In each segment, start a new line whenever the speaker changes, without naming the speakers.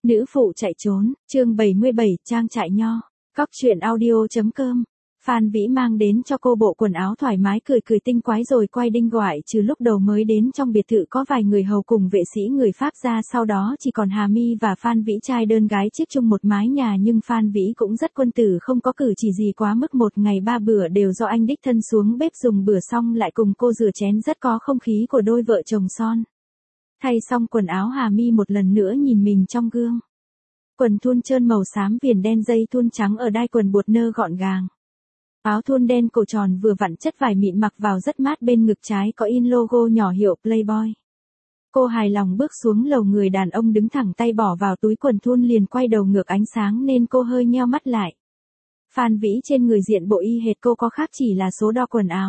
Nữ phụ chạy trốn, chương 77, trang trại nho. Cóc truyện audio.com. Phan Vĩ mang đến cho cô bộ quần áo thoải mái cười cười tinh quái rồi quay đinh gọi trừ lúc đầu mới đến trong biệt thự có vài người hầu cùng vệ sĩ người Pháp ra, sau đó chỉ còn Hà My và Phan Vĩ trai đơn gái chiếc chung một mái nhà, nhưng Phan Vĩ cũng rất quân tử, không có cử chỉ gì quá mức, một ngày 3 bữa đều do anh đích thân xuống bếp dùng bữa xong lại cùng cô rửa chén, rất có không khí của đôi vợ chồng son. Thay xong quần áo, Hà My một lần nữa nhìn mình trong gương. Quần thun trơn màu xám viền đen, dây thun trắng ở đai quần buộc nơ gọn gàng. Áo thun đen cổ tròn vừa vặn, chất vải mịn mặc vào rất mát, bên ngực trái có in logo nhỏ hiệu Playboy. Cô hài lòng bước xuống lầu, người đàn ông đứng thẳng tay bỏ vào túi quần thun liền quay đầu ngược ánh sáng nên cô hơi nheo mắt lại. Phan Vĩ trên người diện bộ y hệt cô, có khác chỉ là số đo quần áo.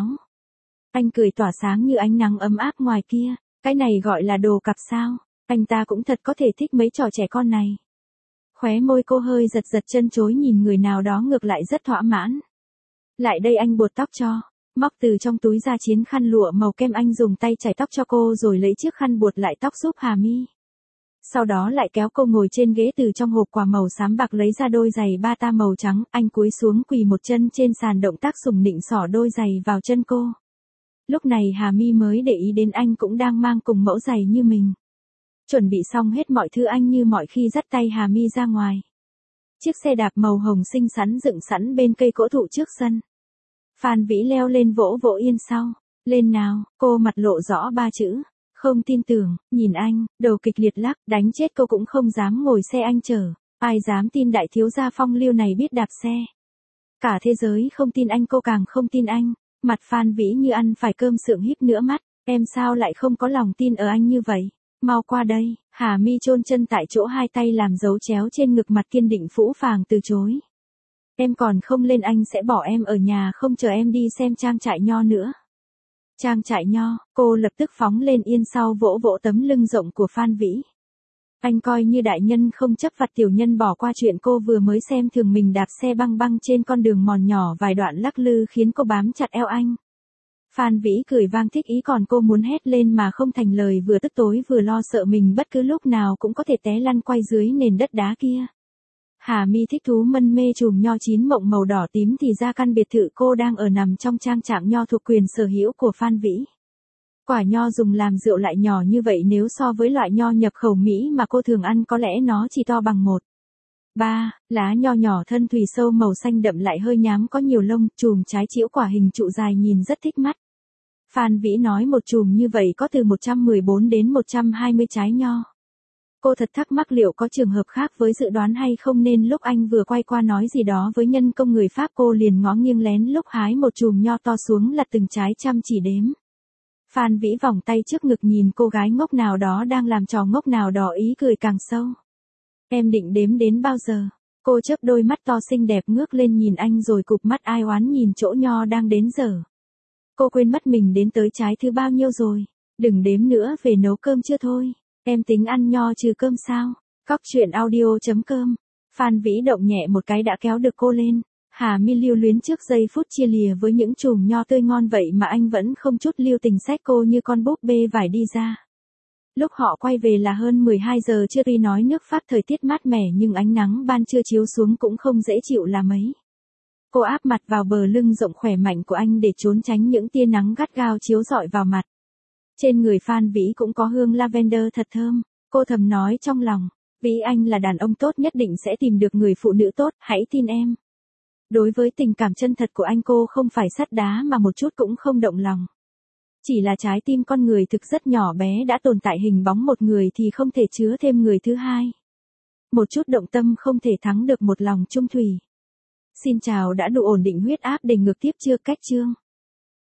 Anh cười tỏa sáng như ánh nắng ấm áp ngoài kia. Cái này gọi là đồ cặp sao? Anh ta cũng thật có thể thích mấy trò trẻ con này. Khóe môi cô hơi giật giật, chân chối nhìn người nào đó, ngược lại rất thỏa mãn. Lại đây, anh buộc tóc cho. Móc từ trong túi ra chiến khăn lụa màu kem, anh dùng tay chải tóc cho cô rồi lấy chiếc khăn buộc lại tóc giúp Hà My. Sau đó lại kéo cô ngồi trên ghế, từ trong hộp quà màu xám bạc lấy ra đôi giày bata màu trắng, anh cúi xuống quỳ một chân trên sàn, động tác sủng nịnh xỏ đôi giày vào chân cô. Lúc này Hà My mới để ý đến anh cũng đang mang cùng mẫu giày như mình. Chuẩn bị xong hết mọi thứ, anh như mọi khi dắt tay Hà My ra ngoài. Chiếc xe đạp màu hồng xinh xắn dựng sẵn bên cây cổ thụ trước sân. Phan Vĩ leo lên vỗ vỗ yên sau. Lên nào, cô mặt lộ rõ 3 chữ. Không tin tưởng, nhìn anh, đầu kịch liệt lắc, đánh chết cô cũng không dám ngồi xe anh chở. Ai dám tin đại thiếu gia phong lưu này biết đạp xe. Cả thế giới không tin anh, cô càng không tin anh. Mặt Phan Vĩ như ăn phải cơm sượng, híp nữa mắt. Em sao lại không có lòng tin ở anh như vậy? Mau qua đây. Hà My chôn chân tại chỗ, hai tay làm dấu chéo trên ngực, mặt kiên định phũ phàng từ chối. Em còn không lên, anh sẽ bỏ em ở nhà không chờ em đi xem trang trại nho nữa. Trang trại nho, cô lập tức phóng lên yên sau, vỗ vỗ tấm lưng rộng của Phan Vĩ. Anh coi như đại nhân không chấp vặt tiểu nhân, bỏ qua chuyện cô vừa mới xem thường mình đạp xe băng băng trên con đường mòn nhỏ, vài đoạn lắc lư khiến cô bám chặt eo anh. Phan Vĩ cười vang thích ý, còn cô muốn hét lên mà không thành lời, vừa tức tối vừa lo sợ mình bất cứ lúc nào cũng có thể té lăn quay dưới nền đất đá kia. Hà My thích thú mân mê chùm nho chín mộng màu đỏ tím, thì ra căn biệt thự cô đang ở nằm trong trang trại nho thuộc quyền sở hữu của Phan Vĩ. Quả nho dùng làm rượu lại nhỏ như vậy, nếu so với loại nho nhập khẩu Mỹ mà cô thường ăn có lẽ nó chỉ to bằng 1/3. Lá nho nhỏ, thân thùy sâu màu xanh đậm lại hơi nhám, có nhiều lông, chùm trái chĩu quả hình trụ dài, nhìn rất thích mắt. Phan Vĩ nói một chùm như vậy có từ 114 đến 120 trái nho. Cô thật thắc mắc liệu có trường hợp khác với dự đoán hay không, nên lúc anh vừa quay qua nói gì đó với nhân công người Pháp, cô liền ngó nghiêng lén lúc hái một chùm nho to xuống, lật từng trái chăm chỉ đếm. Phan Vĩ vòng tay trước ngực nhìn cô gái ngốc nào đó đang làm trò ngốc nào đó, ý cười càng sâu. Em định đếm đến bao giờ? Cô chớp đôi mắt to xinh đẹp ngước lên nhìn anh rồi cụp mắt ai oán nhìn chỗ nho đang đến giờ. Cô quên mất mình đến tới trái thứ bao nhiêu rồi. Đừng đếm nữa, về nấu cơm chưa thôi. Em tính ăn nho trừ cơm sao? Cóc truyện audio.com. Phan Vĩ động nhẹ một cái đã kéo được cô lên. Hà My lưu luyến trước giây phút chia lìa với những chùm nho tươi ngon vậy mà anh vẫn không chút lưu tình xách cô như con búp bê vải đi ra. Lúc họ quay về là hơn 12 giờ trưa, tuy nói nước Pháp thời tiết mát mẻ nhưng ánh nắng ban trưa chiếu xuống cũng không dễ chịu là mấy. Cô áp mặt vào bờ lưng rộng khỏe mạnh của anh để trốn tránh những tia nắng gắt gao chiếu rọi vào mặt. Trên người Phan Vĩ cũng có hương lavender thật thơm. Cô thầm nói trong lòng, Vĩ anh là đàn ông tốt, nhất định sẽ tìm được người phụ nữ tốt, hãy tin em. Đối với tình cảm chân thật của anh, cô không phải sắt đá mà một chút cũng không động lòng. Chỉ là trái tim con người thực rất nhỏ bé, đã tồn tại hình bóng một người thì không thể chứa thêm người thứ hai. Một chút động tâm không thể thắng được một lòng trung thủy. Xin chào, đã đủ ổn định huyết áp để ngược tiếp chưa? Cách chương